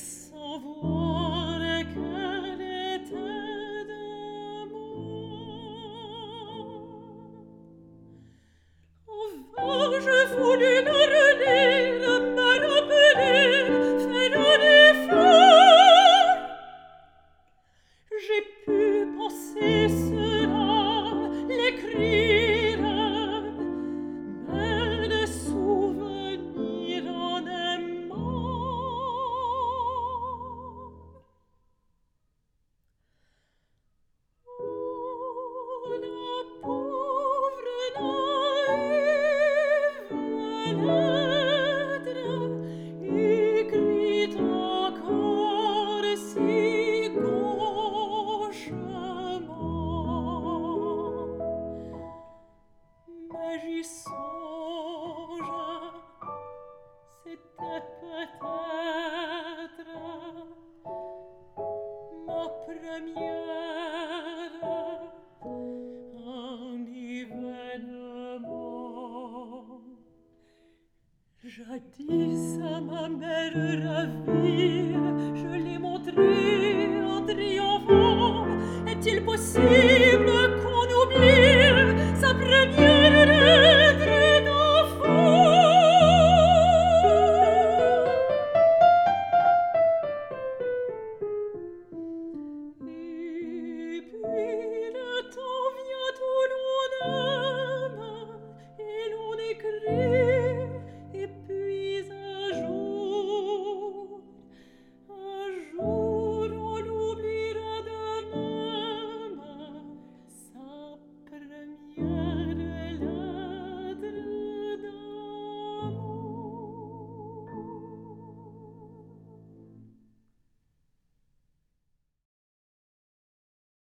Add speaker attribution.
Speaker 1: sans voir qu'elle était de moi. Enfin, je voulus la relire, me rappeler, faire un effort. J'ai pu penser cela, l'écrire, mais le souvenir en est mort. Oh, la pauvre naïve lettre, écrite encore si gauchement. Mais j'y songe, c'était peut-être ma première enivellement. Jadis à ma mère ravie, je l'ai montré en triomphant. Est-il possible